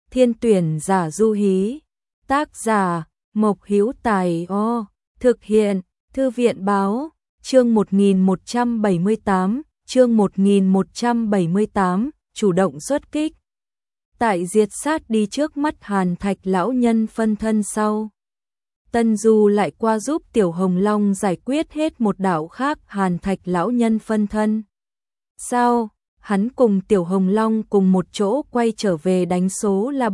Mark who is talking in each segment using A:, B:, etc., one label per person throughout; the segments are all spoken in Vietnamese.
A: Thiên tuyển giả du hí. Tác giả Mộc Hữu Tài. Thực hiện Thư viện báo. Chương 1178, chương 1178, chủ động xuất kích. Tại diệt sát đi trước mắt Hàn Thạch lão nhân phân thân sau. Tân Du lại qua giúp Tiểu Hồng Long giải quyết hết một đạo khác Hàn Thạch lão nhân phân thân. Sau, hắn cùng Tiểu Hồng Long cùng một chỗ quay trở về đánh số là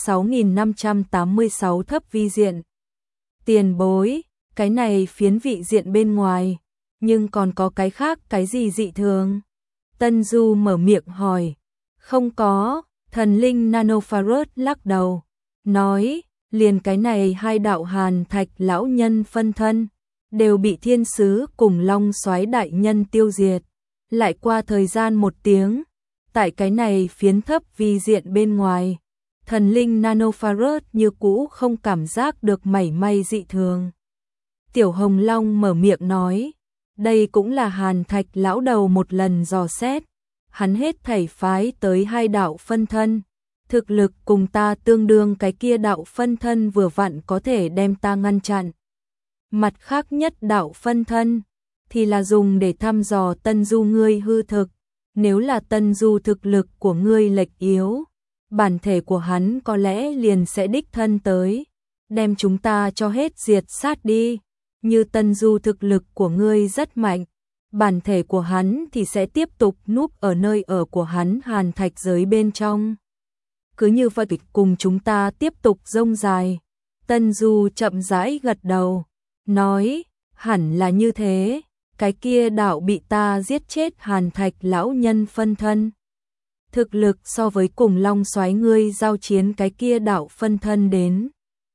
A: 76.586 thấp vi diện. Tiền bối, cái này phiến vị diện bên ngoài, nhưng còn có cái khác cái gì dị thường? Tân Du mở miệng hỏi. Không có, thần linh Nanofarus lắc đầu, nói, liền cái này hai đạo Hàn Thạch lão nhân phân thân, đều bị thiên sứ cùng Long Soái đại nhân tiêu diệt. Lại qua thời gian 1 tiếng, tại cái này phiến thấp vi diện bên ngoài, thần linh Nanofarus như cũ không cảm giác được mảy may dị thường. Tiểu Hồng Long mở miệng nói, đây cũng là Hàn Thạch lão đầu một lần dò xét, hắn hết thảy phái tới hai đạo phân thân, thực lực cùng ta tương đương, cái kia đạo phân thân vừa vặn có thể đem ta ngăn chặn. Mặt khác nhất đạo phân thân thì là dùng để thăm dò Tân Du ngươi hư thực, nếu là Tân Du thực lực của ngươi lệch yếu, bản thể của hắn có lẽ liền sẽ đích thân tới, đem chúng ta cho hết diệt sát đi. Như Tân Du thực lực của ngươi rất mạnh, bản thể của hắn thì sẽ tiếp tục núp ở nơi ở của hắn Hàn Thạch giới bên trong. Cứ như vậy cùng chúng ta tiếp tục rông dài. Tân Du chậm rãi gật đầu, nói, hẳn là như thế, cái kia đạo bị ta giết chết Hàn Thạch lão nhân phân thân. Thực lực so với cùng Long Soái ngươi giao chiến cái kia đạo phân thân đến.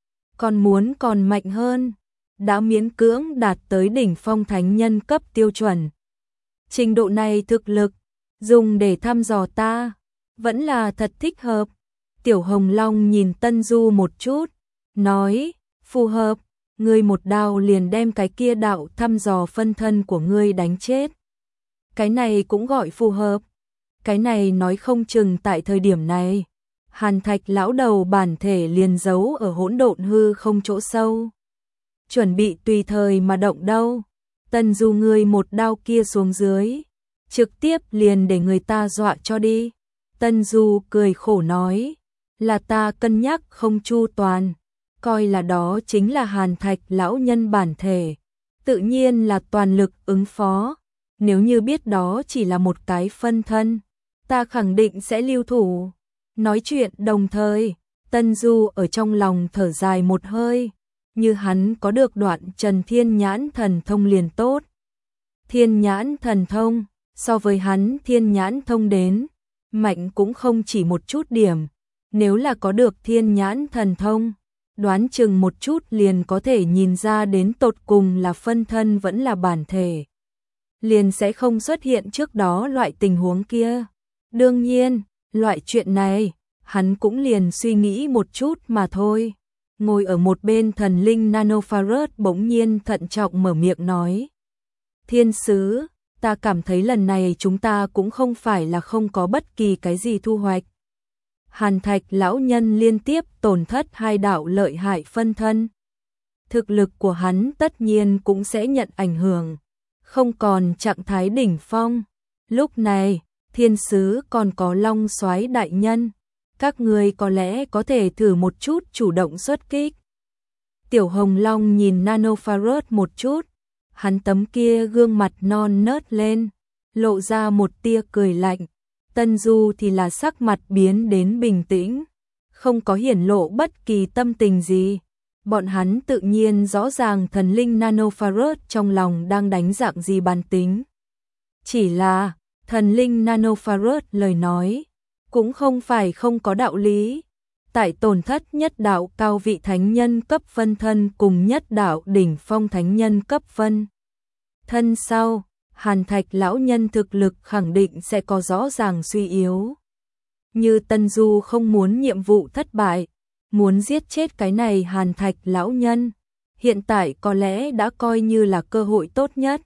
A: Còn mạnh hơn, đã miễn cưỡng đạt tới đỉnh phong thánh nhân cấp tiêu chuẩn. Trình độ này thực lực, dùng để thăm dò ta, vẫn là thật thích hợp. Tiểu Hồng Long nhìn Tân Du một chút, nói, phù hợp, ngươi một đao liền đem cái kia đạo thăm dò phân thân của ngươi đánh chết. Cái này cũng gọi phù hợp. Cái này nói không chừng tại thời điểm này, Hàn Thạch lão đầu bản thể liền giấu ở hỗn độn hư không chỗ sâu, chuẩn bị tùy thời mà động đâu. Tân Du ngươi một đao kia xuống dưới, trực tiếp liền để người ta dọa cho đi. Tân Du cười khổ nói, là ta cân nhắc không chu toàn, coi là đó chính là Hàn Thạch lão nhân bản thể, tự nhiên là toàn lực ứng phó. Nếu như biết đó chỉ là một cái phân thân, ta khẳng định sẽ lưu thủ. Nói chuyện đồng thời, Tân Du ở trong lòng thở dài một hơi, như hắn có được đoạn Trần Thiên Nhãn thần thông liền tốt. Thiên Nhãn thần thông, so với hắn Thiên Nhãn thông đến, mạnh cũng không chỉ một chút điểm. Nếu là có được Thiên Nhãn thần thông, đoán chừng một chút liền có thể nhìn ra đến tột cùng là phân thân vẫn là bản thể, liền sẽ không xuất hiện trước đó loại tình huống kia. Đương nhiên, loại chuyện này, hắn cũng liền suy nghĩ một chút mà thôi. Ngồi ở một bên thần linh Nanofarus bỗng nhiên thận trọng mở miệng nói, thiên sứ, ta cảm thấy lần này chúng ta cũng không phải là không có bất kỳ cái gì thu hoạch. Hàn Thạch lão nhân liên tiếp tổn thất hai đạo lợi hại phân thân, thực lực của hắn tất nhiên cũng sẽ nhận ảnh hưởng, không còn trạng thái đỉnh phong. Lúc này, thiên sứ còn có Long Soái đại nhân, các người có lẽ có thể thử một chút chủ động xuất kích. Tiểu Hồng Long nhìn Nanofarus một chút, hắn tấm kia gương mặt non nớt lên, lộ ra một tia cười lạnh. Tân Du thì là sắc mặt biến đến bình tĩnh, không có hiển lộ bất kỳ tâm tình gì. Bọn hắn tự nhiên rõ ràng thần linh Nanofarus trong lòng đang đánh dạng gì bản tính. Chỉ là, thần linh Nanofarus lời nói, cũng không phải không có đạo lý. Tại tổn thất nhất đạo cao vị thánh nhân cấp phân thân cùng nhất đạo đỉnh phong thánh nhân cấp phân thân sau, Hàn Thạch lão nhân thực lực khẳng định sẽ có rõ ràng suy yếu. Như Tân Du không muốn nhiệm vụ thất bại, muốn giết chết cái này Hàn Thạch lão nhân, hiện tại có lẽ đã coi như là cơ hội tốt nhất.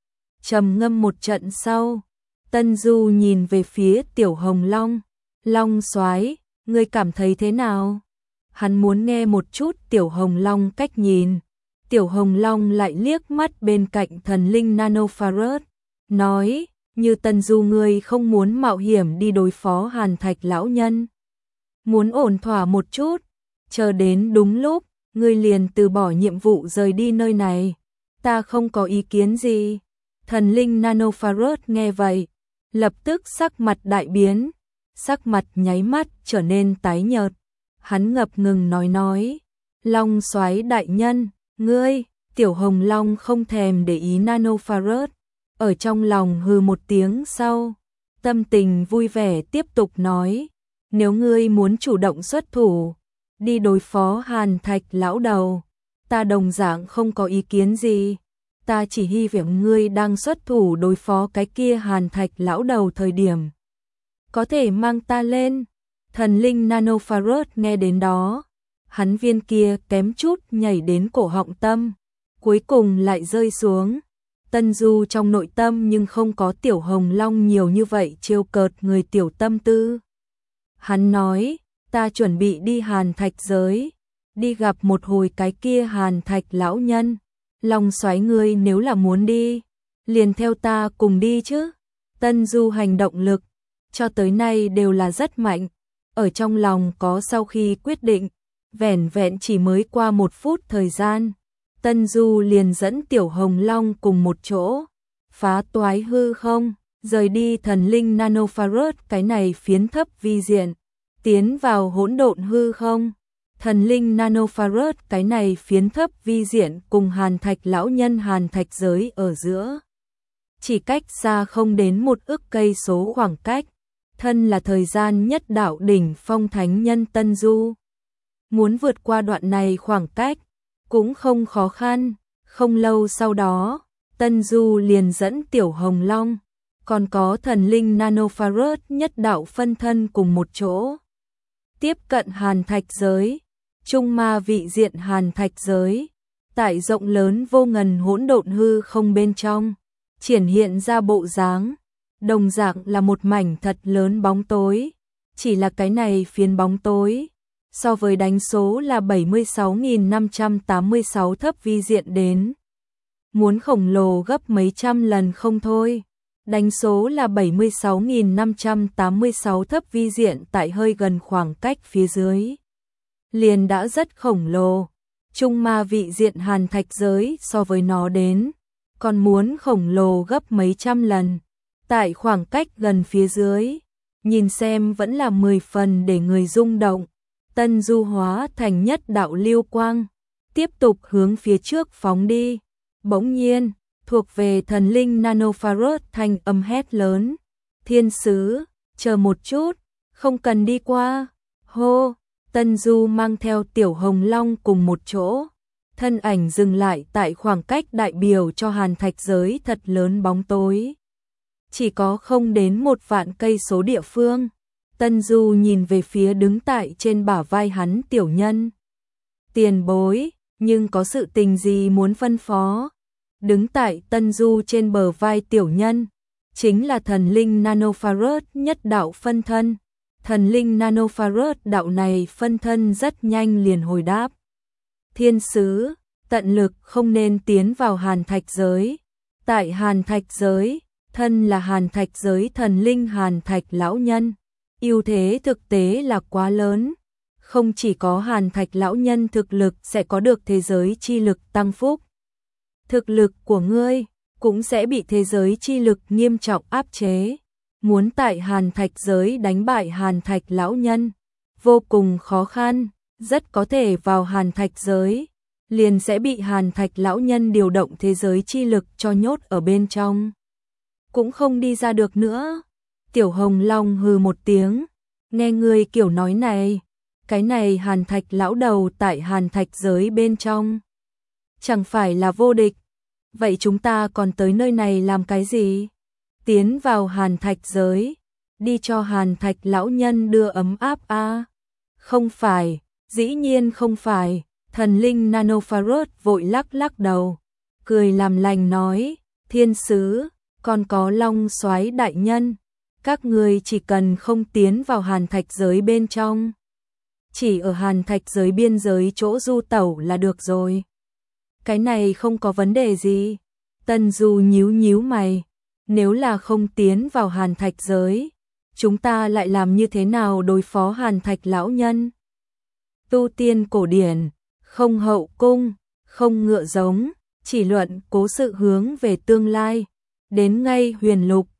A: Trầm ngâm một trận sau, Tân Du nhìn về phía Tiểu Hồng Long, Long Soái, ngươi cảm thấy thế nào? Hắn muốn nghe một chút Tiểu Hồng Long cách nhìn. Tiểu Hồng Long lại liếc mắt bên cạnh thần linh Nanofarus, nói, như Tân Du ngươi không muốn mạo hiểm đi đối phó Hàn Thạch lão nhân. Muốn ổn thỏa một chút, chờ đến đúng lúc, ngươi liền từ bỏ nhiệm vụ rời đi nơi này. Ta không có ý kiến gì. Thần linh Nanofarus nghe vậy, lập tức sắc mặt đại biến, sắc mặt nháy mắt trở nên tái nhợt. Hắn ngập ngừng nói, Long Soái đại nhân, ngươi. Tiểu Hồng Long không thèm để ý Nanofarus, ở trong lòng hừ một tiếng sau, tâm tình vui vẻ tiếp tục nói, nếu ngươi muốn chủ động xuất thủ, đi đối phó Hàn Thạch lão đầu, ta đồng dạng không có ý kiến gì. Ta chỉ hy vọng ngươi đang xuất thủ đối phó cái kia Hàn Thạch lão đầu thời điểm, có thể mang ta lên. Thần linh Nanofarus nghe đến đó, hắn viên kia kém chút nhảy đến cổ họng tâm, cuối cùng lại rơi xuống. Tân Du trong nội tâm nhưng không có Tiểu Hồng Long nhiều như vậy trêu cợt người tiểu tâm tư. Hắn nói, ta chuẩn bị đi Hàn Thạch giới, đi gặp một hồi cái kia Hàn Thạch lão nhân. Long Soái ngươi nếu là muốn đi, liền theo ta cùng đi chứ. Tân Du hành động lực, cho tới nay đều là rất mạnh, ở trong lòng có sau khi quyết định, vẻn vẹn chỉ mới qua 1 phút thời gian. Tân Du liền dẫn Tiểu Hồng Long cùng một chỗ, phá toái hư không, rời đi thần linh Nanofarus cái này phiến thấp vi diện, tiến vào hỗn độn hư không. Thần linh Nanofarus cái này phiến thấp vi diện cùng Hàn Thạch lão nhân Hàn Thạch giới ở giữa, chỉ cách xa không đến 1 ức cây số khoảng cách. Thân là thời gian nhất đạo đỉnh phong thánh nhân Tân Du, muốn vượt qua đoạn này khoảng cách cũng không khó khăn. Không lâu sau đó, Tân Du liền dẫn Tiểu Hồng Long, còn có thần linh Nanofarus nhất đạo phân thân cùng một chỗ, tiếp cận Hàn Thạch giới, Trung Ma vị diện Hàn Thạch giới. Tại rộng lớn vô ngần hỗn độn hư không bên trong, triển hiện ra bộ dáng, đồng dạng là một mảnh thật lớn bóng tối, chỉ là cái này phiến bóng tối, so với đánh số là 76.586 thấp vi diện đến, muốn khổng lồ gấp mấy trăm lần không thôi. Đánh số là 76.586 thấp vi diện tại hơi gần khoảng cách phía dưới, liền đã rất khổng lồ. Trung Ma vị diện Hàn Thạch giới so với nó đến, còn muốn khổng lồ gấp mấy trăm lần. Tại khoảng cách gần phía dưới, nhìn xem vẫn là 10 phần để người rung động. Tân Du hóa thành nhất đạo lưu quang, tiếp tục hướng phía trước phóng đi. Bỗng nhiên, thuộc về thần linh Nanofarus thanh âm hét lớn, thiên sứ, chờ một chút, không cần đi qua. Hô, Tân Du mang theo Tiểu Hồng Long cùng một chỗ, thân ảnh dừng lại tại khoảng cách đại biểu cho Hàn Thạch giới thật lớn bóng tối, chỉ có không đến 1 vạn cây số địa phương. Tân Du nhìn về phía đứng tại trên bả vai hắn tiểu nhân. Tiền bối, nhưng có sự tình gì muốn phân phó? Đứng tại Tân Du trên bờ vai tiểu nhân, chính là thần linh Nanofarus nhất đạo phân thân. Thần linh Nanofarus đạo này phân thân rất nhanh liền hồi đáp. Thiên sứ, tận lực không nên tiến vào Hàn Thạch giới. Tại Hàn Thạch giới, thân là Hàn Thạch giới thần linh Hàn Thạch lão nhân, ưu thế thực tế là quá lớn. Không chỉ có Hàn Thạch lão nhân thực lực sẽ có được thế giới chi lực tăng phúc, thực lực của ngươi cũng sẽ bị thế giới chi lực nghiêm trọng áp chế. Muốn tại Hàn Thạch giới đánh bại Hàn Thạch lão nhân, vô cùng khó khăn, rất có thể vào Hàn Thạch giới, liền sẽ bị Hàn Thạch lão nhân điều động thế giới chi lực cho nhốt ở bên trong, cũng không đi ra được nữa. Tiểu Hồng Long hừ một tiếng, nghe ngươi kiểu nói này, cái này Hàn Thạch lão đầu tại Hàn Thạch giới bên trong, chẳng phải là vô địch, vậy chúng ta còn tới nơi này làm cái gì? Tiến vào Hàn Thạch giới, đi cho Hàn Thạch lão nhân đưa ấm áp a? Không phải, dĩ nhiên không phải. Thần linh Nanofarus vội lắc lắc đầu, cười làm lành nói, thiên sứ, còn có Long Soái đại nhân, Các ngươi chỉ cần không tiến vào Hàn Thạch giới bên trong. Chỉ ở Hàn Thạch giới biên giới chỗ du tẩu là được rồi. Cái này không có vấn đề gì. Tần Du nhíu nhíu mày. Nếu là không tiến vào Hàn Thạch giới, chúng ta lại làm như thế nào đối phó Hàn Thạch lão nhân? Tu tiên cổ điển, không hậu cung, không ngựa giống, chỉ luận cố sự hướng về tương lai. Đến ngay Huyền Lục,